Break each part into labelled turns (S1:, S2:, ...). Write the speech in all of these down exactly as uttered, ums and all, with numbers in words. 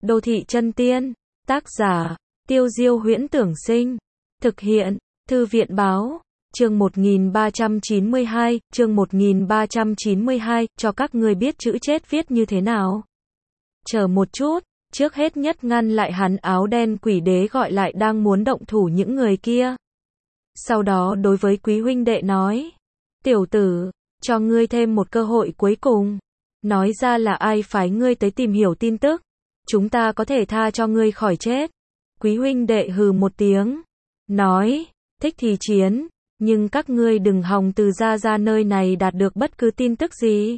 S1: Đô thị chân tiên. Tác giả, Tiêu Diêu Huyễn Tưởng Sinh. Thực hiện, Thư viện Báo. Chương một nghìn ba trăm chín mươi hai, chương một nghìn ba trăm chín mươi hai, cho các ngươi biết chữ chết viết như thế nào. Chờ một chút, trước hết nhất ngăn lại hắn áo đen quỷ đế gọi lại đang muốn động thủ những người kia. Sau đó đối với quý huynh đệ nói, tiểu tử, cho ngươi thêm một cơ hội cuối cùng. Nói ra là ai phái ngươi tới tìm hiểu tin tức. Chúng ta có thể tha cho ngươi khỏi chết. Quý huynh đệ hừ một tiếng. Nói, thích thì chiến, nhưng các ngươi đừng hòng từ ra ra nơi này đạt được bất cứ tin tức gì.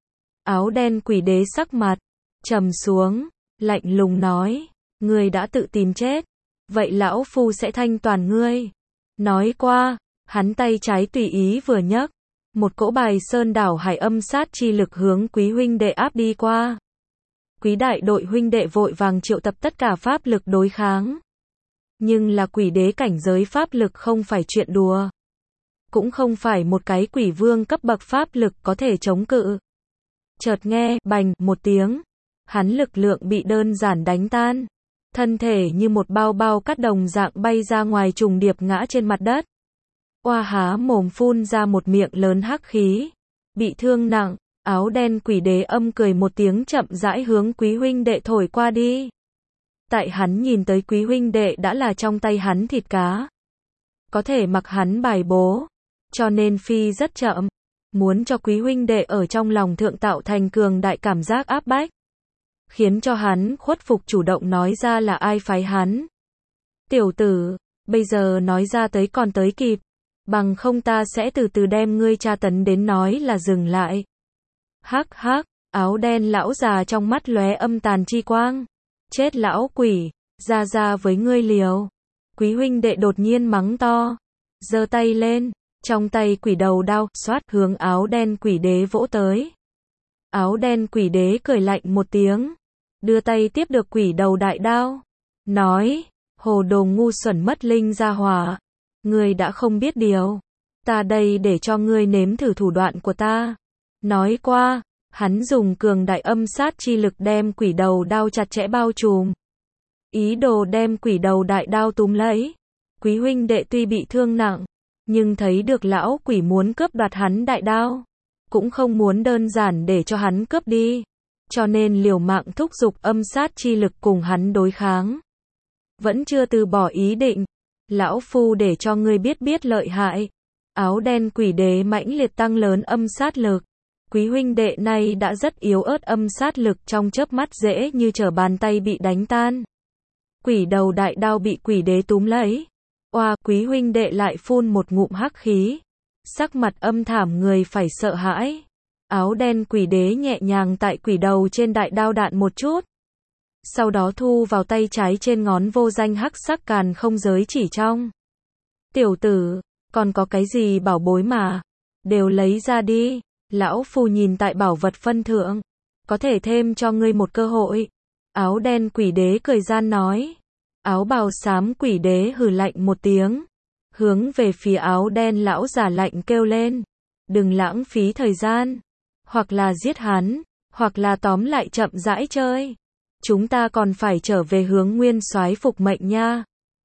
S1: Áo đen quỷ đế sắc mặt trầm xuống, lạnh lùng nói, ngươi đã tự tìm chết, vậy lão phu sẽ thanh toàn ngươi. Nói qua, hắn tay trái tùy ý vừa nhấc, một cỗ bài sơn đảo hải âm sát chi lực hướng quý huynh đệ áp đi qua. Quý đại đội huynh đệ vội vàng triệu tập tất cả pháp lực đối kháng. Nhưng là quỷ đế cảnh giới pháp lực không phải chuyện đùa. Cũng không phải một cái quỷ vương cấp bậc pháp lực có thể chống cự. Chợt nghe, bành, một tiếng. Hắn lực lượng bị đơn giản đánh tan. Thân thể như một bao bao cát đồng dạng bay ra ngoài trùng điệp ngã trên mặt đất. Oa há mồm phun ra một miệng lớn hắc khí. Bị thương nặng, áo đen quỷ đế âm cười một tiếng chậm rãi hướng quý huynh đệ thổi qua đi. Tại hắn nhìn tới quý huynh đệ đã là trong tay hắn thịt cá. Có thể mặc hắn bài bố. Cho nên phi rất chậm. Muốn cho quý huynh đệ ở trong lòng thượng tạo thành cường đại cảm giác áp bách. Khiến cho hắn khuất phục chủ động nói ra là ai phái hắn. Tiểu tử, bây giờ nói ra tới còn tới kịp. Bằng không ta sẽ từ từ đem ngươi tra tấn đến nói là dừng lại. Hắc hắc, áo đen lão già trong mắt lóe âm tàn chi quang. Chết lão quỷ, ra ra với ngươi liều. Quý huynh đệ đột nhiên mắng to. Giơ tay lên, trong tay quỷ đầu đao, xoát hướng áo đen quỷ đế vỗ tới. Áo đen quỷ đế cười lạnh một tiếng. Đưa tay tiếp được quỷ đầu đại đao. Nói, hồ đồ ngu xuẩn mất linh ra hỏa. Ngươi đã không biết điều. Ta đây để cho ngươi nếm thử thủ đoạn của ta. Nói qua, hắn dùng cường đại âm sát chi lực đem quỷ đầu đao chặt chẽ bao trùm. Ý đồ đem quỷ đầu đại đao túm lấy. Quý huynh đệ tuy bị thương nặng, nhưng thấy được lão quỷ muốn cướp đoạt hắn đại đao. Cũng không muốn đơn giản để cho hắn cướp đi. Cho nên liều mạng thúc giục âm sát chi lực cùng hắn đối kháng. Vẫn chưa từ bỏ ý định. Lão phu để cho ngươi biết biết lợi hại. Áo đen quỷ đế mãnh liệt tăng lớn âm sát lực. Quý huynh đệ này đã rất yếu ớt âm sát lực trong chớp mắt dễ như trở bàn tay bị đánh tan. Quỷ đầu đại đao bị quỷ đế túm lấy. Oa, quý huynh đệ lại phun một ngụm hắc khí. Sắc mặt âm thảm người phải sợ hãi. Áo đen quỷ đế nhẹ nhàng tại quỷ đầu trên đại đao đạn một chút. Sau đó thu vào tay trái trên ngón vô danh hắc sắc càn không giới chỉ trong. Tiểu tử, còn có cái gì bảo bối mà? Đều lấy ra đi. Lão phu nhìn tại bảo vật phân thượng. Có thể thêm cho ngươi một cơ hội. Áo đen quỷ đế cười gian nói. Áo bào xám quỷ đế hừ lạnh một tiếng. Hướng về phía áo đen lão giả lạnh kêu lên. Đừng lãng phí thời gian. Hoặc là giết hắn. Hoặc là tóm lại chậm rãi chơi. Chúng ta còn phải trở về hướng nguyên soái phục mệnh nha.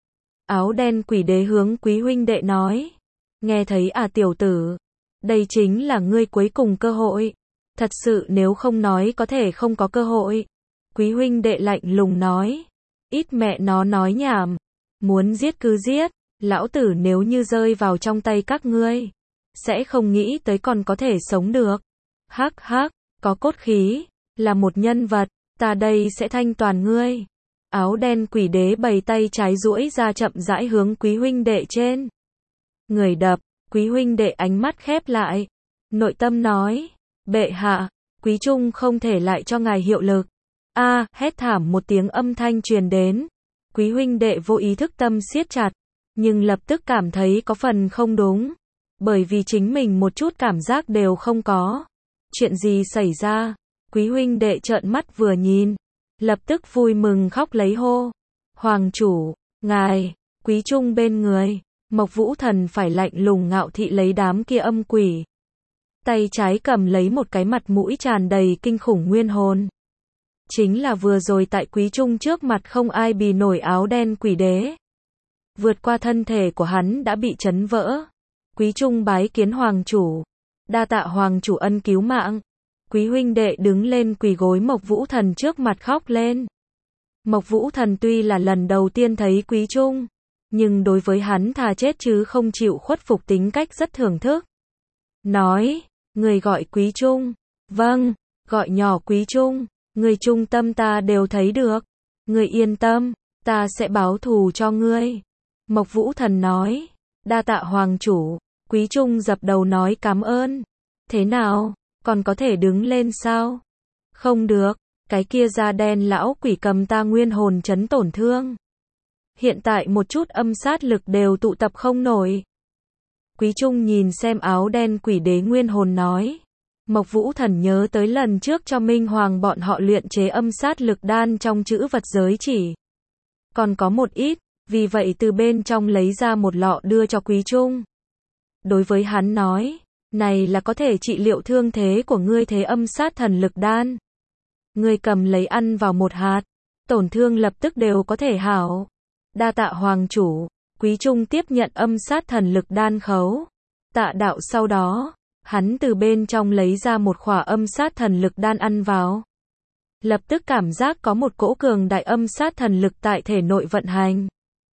S1: Áo đen quỷ đế hướng quý huynh đệ nói. Nghe thấy à tiểu tử. Đây chính là ngươi cuối cùng cơ hội. Thật sự nếu không nói có thể không có cơ hội. Quý huynh đệ lạnh lùng nói. Ít mẹ nó nói nhảm. Muốn giết cứ giết. Lão tử nếu như rơi vào trong tay các ngươi. Sẽ không nghĩ tới còn có thể sống được. Hắc hắc, có cốt khí. Là một nhân vật. Ta đây sẽ thanh toàn ngươi. Áo đen quỷ đế bày tay trái duỗi ra chậm rãi hướng quý huynh đệ trên. Người đập, quý huynh đệ ánh mắt khép lại. Nội tâm nói, bệ hạ, quý trung không thể lại cho ngài hiệu lực. A, hét thảm một tiếng âm thanh truyền đến. Quý huynh đệ vô ý thức tâm siết chặt, nhưng lập tức cảm thấy có phần không đúng. Bởi vì chính mình một chút cảm giác đều không có. Chuyện gì xảy ra? Quý huynh đệ trợn mắt vừa nhìn, lập tức vui mừng khóc lấy hô. Hoàng chủ, ngài, quý trung bên người, Mộc Vũ Thần phải lạnh lùng ngạo thị lấy đám kia âm quỷ. Tay trái cầm lấy một cái mặt mũi tràn đầy kinh khủng nguyên hồn. Chính là vừa rồi tại Quý Trung trước mặt không ai bì nổi áo đen quỷ đế. Vượt qua thân thể của hắn đã bị chấn vỡ. Quý Trung bái kiến hoàng chủ. Đa tạ hoàng chủ ân cứu mạng. Quý huynh đệ đứng lên quỳ gối Mộc Vũ Thần trước mặt khóc lên. Mộc Vũ Thần tuy là lần đầu tiên thấy Quý Trung, nhưng đối với hắn thà chết chứ không chịu khuất phục tính cách rất thưởng thức. Nói, người gọi Quý Trung. Vâng, gọi nhỏ Quý Trung. Người trung tâm ta đều thấy được. Người yên tâm, ta sẽ báo thù cho ngươi. Mộc Vũ Thần nói, đa tạ hoàng chủ. Quý Trung dập đầu nói cảm ơn. Thế nào, còn có thể đứng lên sao? Không được, cái kia da đen lão quỷ cầm ta nguyên hồn chấn tổn thương. Hiện tại một chút âm sát lực đều tụ tập không nổi. Quý Trung nhìn xem áo đen quỷ đế nguyên hồn nói. Mộc Vũ Thần nhớ tới lần trước cho Minh Hoàng bọn họ luyện chế âm sát lực đan trong chữ vật giới chỉ. Còn có một ít, vì vậy từ bên trong lấy ra một lọ đưa cho Quý Trung. Đối với hắn nói, này là có thể trị liệu thương thế của ngươi thế âm sát thần lực đan. Ngươi cầm lấy ăn vào một hạt, tổn thương lập tức đều có thể hảo. Đa tạ hoàng chủ. Quý Trung tiếp nhận âm sát thần lực đan khấu. Tạ đạo sau đó, hắn từ bên trong lấy ra một khỏa âm sát thần lực đan ăn vào. Lập tức cảm giác có một cỗ cường đại âm sát thần lực tại thể nội vận hành.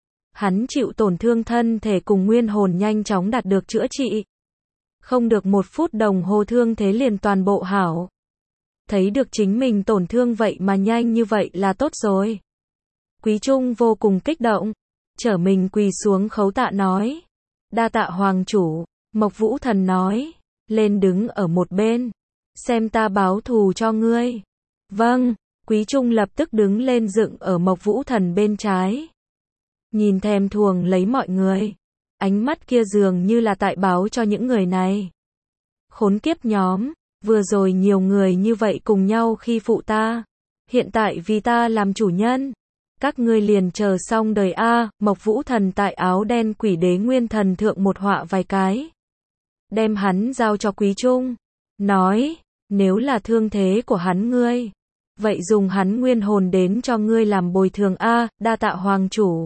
S1: Hắn chịu tổn thương thân thể cùng nguyên hồn nhanh chóng đạt được chữa trị. Không được một phút đồng hồ thương thế liền toàn bộ hảo. Thấy được chính mình tổn thương vậy mà nhanh như vậy là tốt rồi. Quý Trung vô cùng kích động. Trở mình quỳ xuống khấu tạ nói. Đa tạ hoàng chủ. Mộc Vũ Thần nói. Lên đứng ở một bên. Xem ta báo thù cho ngươi. Vâng. Quý Trung lập tức đứng lên dựng ở Mộc Vũ Thần bên trái. Nhìn thèm thuồng lấy mọi người. Ánh mắt kia dường như là tại báo cho những người này. Khốn kiếp nhóm. Vừa rồi nhiều người như vậy cùng nhau khi phụ ta. Hiện tại vì ta làm chủ nhân. Các ngươi liền chờ xong đời a. Mộc Vũ Thần tại áo đen quỷ đế nguyên thần thượng một họa vài cái. Đem hắn giao cho Quý Trung. Nói, nếu là thương thế của hắn ngươi, vậy dùng hắn nguyên hồn đến cho ngươi làm bồi thường a. Đa tạ hoàng chủ.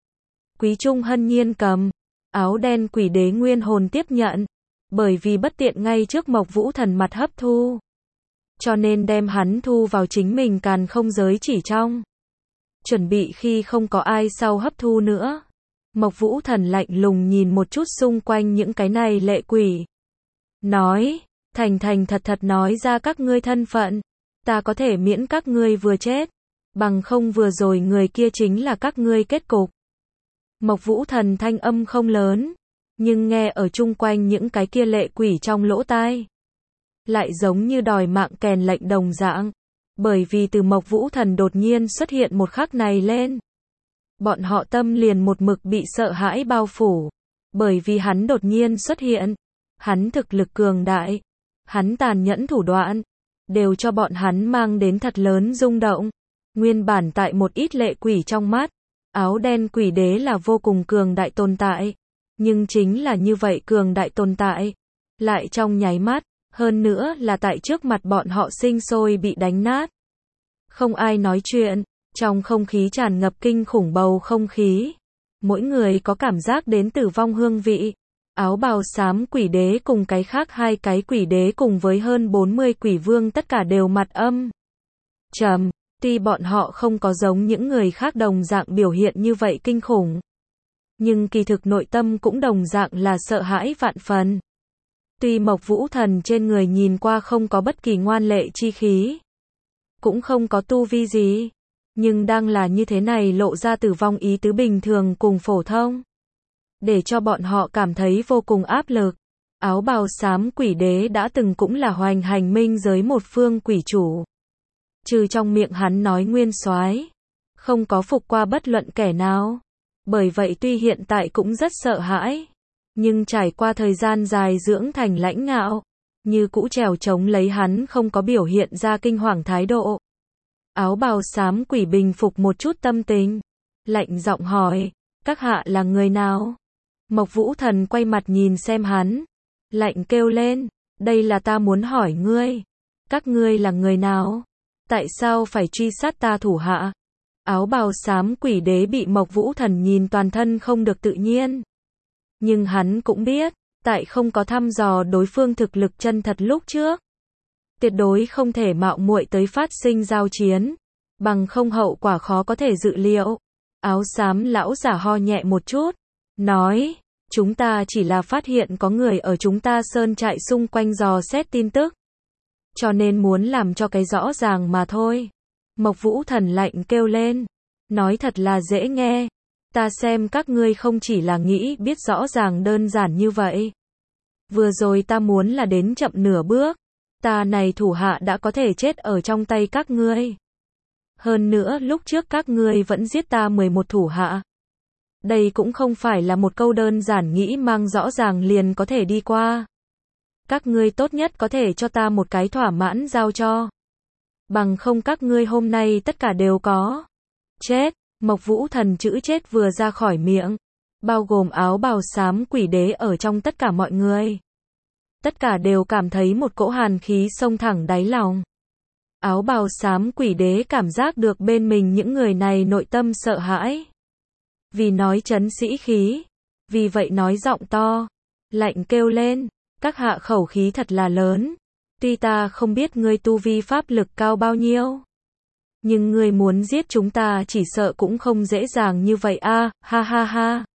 S1: Quý Trung hân nhiên cầm. Áo đen quỷ đế nguyên hồn tiếp nhận. Bởi vì bất tiện ngay trước Mộc Vũ Thần mặt hấp thu. Cho nên đem hắn thu vào chính mình càn không giới chỉ trong. Chuẩn bị khi không có ai sau hấp thu nữa. Mộc Vũ Thần lạnh lùng nhìn một chút xung quanh những cái này lệ quỷ. Nói, thành thành thật thật nói ra các ngươi thân phận. Ta có thể miễn các ngươi vừa chết. Bằng không vừa rồi người kia chính là các ngươi kết cục. Mộc Vũ Thần thanh âm không lớn. Nhưng nghe ở chung quanh những cái kia lệ quỷ trong lỗ tai. Lại giống như đòi mạng kèn lệnh đồng dạng. Bởi vì từ Mộc Vũ Thần đột nhiên xuất hiện một khắc này lên. Bọn họ tâm liền một mực bị sợ hãi bao phủ. Bởi vì hắn đột nhiên xuất hiện. Hắn thực lực cường đại. Hắn tàn nhẫn thủ đoạn. Đều cho bọn hắn mang đến thật lớn rung động. Nguyên bản tại một ít lệ quỷ trong mắt. Áo đen quỷ đế là vô cùng cường đại tồn tại. Nhưng chính là như vậy cường đại tồn tại. Lại trong nháy mắt. Hơn nữa là tại trước mặt bọn họ sinh sôi bị đánh nát. Không ai nói chuyện. Trong không khí tràn ngập kinh khủng bầu không khí. Mỗi người có cảm giác đến tử vong hương vị. Áo bào xám quỷ đế cùng cái khác hai cái quỷ đế cùng với hơn bốn mươi quỷ vương tất cả đều mặt âm trầm. Tuy bọn họ không có giống những người khác đồng dạng biểu hiện như vậy kinh khủng. Nhưng kỳ thực nội tâm cũng đồng dạng là sợ hãi vạn phần. Tuy Mộc Vũ Thần trên người nhìn qua không có bất kỳ ngoan lệ chi khí. Cũng không có tu vi gì. Nhưng đang là như thế này lộ ra tử vong ý tứ bình thường cùng phổ thông. Để cho bọn họ cảm thấy vô cùng áp lực. Áo bào xám quỷ đế đã từng cũng là hoành hành minh giới một phương quỷ chủ. Trừ trong miệng hắn nói nguyên soái, không có phục qua bất luận kẻ nào. Bởi vậy tuy hiện tại cũng rất sợ hãi. Nhưng trải qua thời gian dài dưỡng thành lãnh ngạo. Như cũ trèo chống lấy hắn không có biểu hiện ra kinh hoàng thái độ. Áo bào xám quỷ bình phục một chút tâm tình. Lạnh giọng hỏi, các hạ là người nào? Mộc Vũ Thần quay mặt nhìn xem hắn. Lạnh kêu lên, đây là ta muốn hỏi ngươi. Các ngươi là người nào? Tại sao phải truy sát ta thủ hạ? Áo bào xám quỷ đế bị Mộc Vũ Thần nhìn toàn thân không được tự nhiên. Nhưng hắn cũng biết, tại không có thăm dò đối phương thực lực chân thật lúc trước. Tuyệt đối không thể mạo muội tới phát sinh giao chiến, bằng không hậu quả khó có thể dự liệu. Áo xám lão giả ho nhẹ một chút, nói, chúng ta chỉ là phát hiện có người ở chúng ta sơn trại xung quanh dò xét tin tức. Cho nên muốn làm cho cái rõ ràng mà thôi. Mộc Vũ Thần lạnh kêu lên, nói thật là dễ nghe. Ta xem các ngươi không chỉ là nghĩ biết rõ ràng đơn giản như vậy. Vừa rồi ta muốn là đến chậm nửa bước. Ta này thủ hạ đã có thể chết ở trong tay các ngươi. Hơn nữa lúc trước các ngươi vẫn giết ta mười một thủ hạ. Đây cũng không phải là một câu đơn giản nghĩ mang rõ ràng liền có thể đi qua. Các ngươi tốt nhất có thể cho ta một cái thỏa mãn giao cho. Bằng không các ngươi hôm nay tất cả đều có. Chết, Mộc Vũ Thần chữ chết vừa ra khỏi miệng. Bao gồm áo bào xám quỷ đế ở trong tất cả mọi người. Tất cả đều cảm thấy một cỗ hàn khí xông thẳng đáy lòng. Áo bào xám quỷ đế cảm giác được bên mình những người này nội tâm sợ hãi. Vì nói trấn sĩ khí. Vì vậy nói giọng to. Lạnh kêu lên. Các hạ khẩu khí thật là lớn. Tuy ta không biết ngươi tu vi pháp lực cao bao nhiêu. Nhưng ngươi muốn giết chúng ta chỉ sợ cũng không dễ dàng như vậy a, ha ha ha.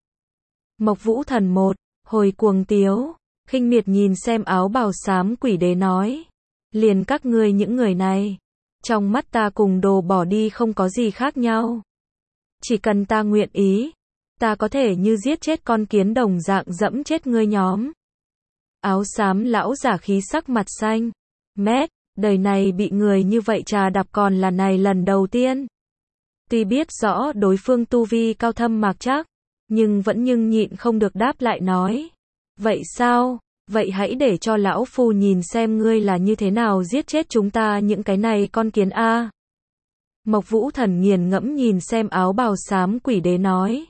S1: Mộc Vũ Thần một, hồi cuồng tiếu, khinh miệt nhìn xem áo bào xám quỷ đế nói. Liền các ngươi những người này. Trong mắt ta cùng đồ bỏ đi không có gì khác nhau. Chỉ cần ta nguyện ý. Ta có thể như giết chết con kiến đồng dạng dẫm chết ngươi nhóm. Áo xám lão giả khí sắc mặt xanh. Mét, đời này bị người như vậy trà đạp còn là này lần đầu tiên. Tuy biết rõ đối phương tu vi cao thâm mạc chắc, nhưng vẫn nhưng nhịn không được đáp lại nói. Vậy sao? Vậy hãy để cho lão phu nhìn xem ngươi là như thế nào giết chết chúng ta những cái này con kiến a. Mộc Vũ Thần nghiền ngẫm nhìn xem áo bào xám quỷ đế nói.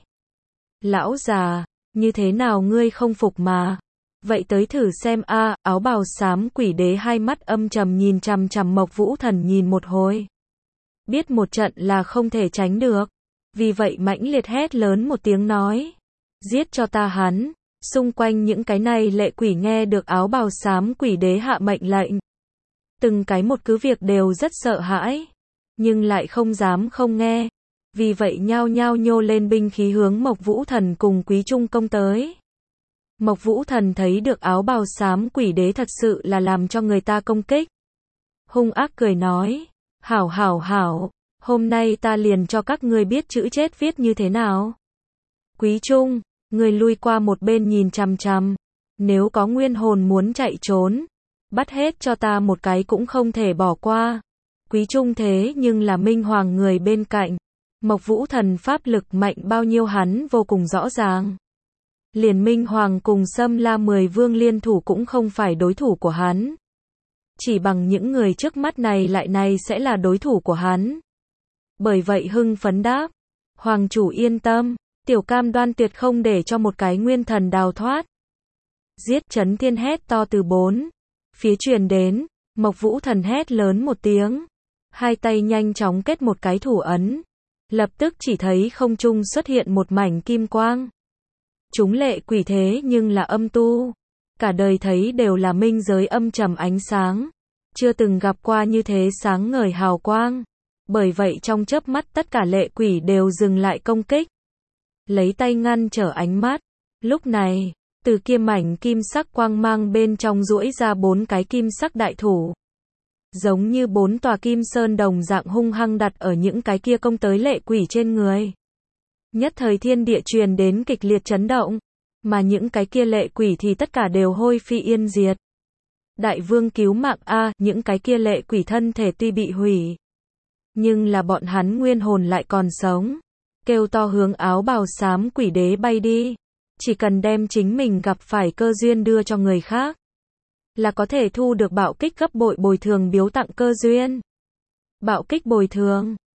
S1: Lão già, như thế nào ngươi không phục mà? Vậy tới thử xem a. Áo bào xám quỷ đế hai mắt âm trầm nhìn chằm chằm Mộc Vũ Thần nhìn một hồi. Biết một trận là không thể tránh được. Vì vậy mãnh liệt hét lớn một tiếng nói. Giết cho ta hắn. Xung quanh những cái này lệ quỷ nghe được áo bào xám quỷ đế hạ mệnh lệnh. Từng cái một cứ việc đều rất sợ hãi. Nhưng lại không dám không nghe. Vì vậy nhao nhao nhô lên binh khí hướng Mộc Vũ Thần cùng Quý Trung công tới. Mộc Vũ Thần thấy được áo bào xám quỷ đế thật sự là làm cho người ta công kích. Hung ác cười nói. Hảo hảo hảo. Hôm nay ta liền cho các ngươi biết chữ chết viết như thế nào. Quý Trung, người lui qua một bên nhìn chằm chằm. Nếu có nguyên hồn muốn chạy trốn, bắt hết cho ta một cái cũng không thể bỏ qua. Quý Trung thế nhưng là Minh Hoàng người bên cạnh. Mộc Vũ Thần pháp lực mạnh bao nhiêu hắn vô cùng rõ ràng. Liền Minh Hoàng cùng Sâm La mười vương liên thủ cũng không phải đối thủ của hắn. Chỉ bằng những người trước mắt này lại này sẽ là đối thủ của hắn. Bởi vậy hưng phấn đáp. Hoàng chủ yên tâm, tiểu cam đoan tuyệt không để cho một cái nguyên thần đào thoát. Giết Chấn Thiên hét to từ bốn phía truyền đến. Mộc Vũ Thần hét lớn một tiếng. Hai tay nhanh chóng kết một cái thủ ấn. Lập tức chỉ thấy không trung xuất hiện một mảnh kim quang. Chúng lệ quỷ thế nhưng là âm tu. Cả đời thấy đều là minh giới âm trầm ánh sáng. Chưa từng gặp qua như thế sáng ngời hào quang. Bởi vậy trong chớp mắt tất cả lệ quỷ đều dừng lại công kích. Lấy tay ngăn trở ánh mắt. Lúc này, từ kia mảnh kim sắc quang mang bên trong duỗi ra bốn cái kim sắc đại thủ. Giống như bốn tòa kim sơn đồng dạng hung hăng đặt ở những cái kia công tới lệ quỷ trên người. Nhất thời thiên địa truyền đến kịch liệt chấn động. Mà những cái kia lệ quỷ thì tất cả đều hôi phi yên diệt. Đại vương cứu mạng a, những cái kia lệ quỷ thân thể tuy bị hủy. Nhưng là bọn hắn nguyên hồn lại còn sống. Kêu to hướng áo bào xám quỷ đế bay đi. Chỉ cần đem chính mình gặp phải cơ duyên đưa cho người khác. Là có thể thu được bạo kích gấp bội bồi thường biếu tặng cơ duyên. Bạo kích bồi thường.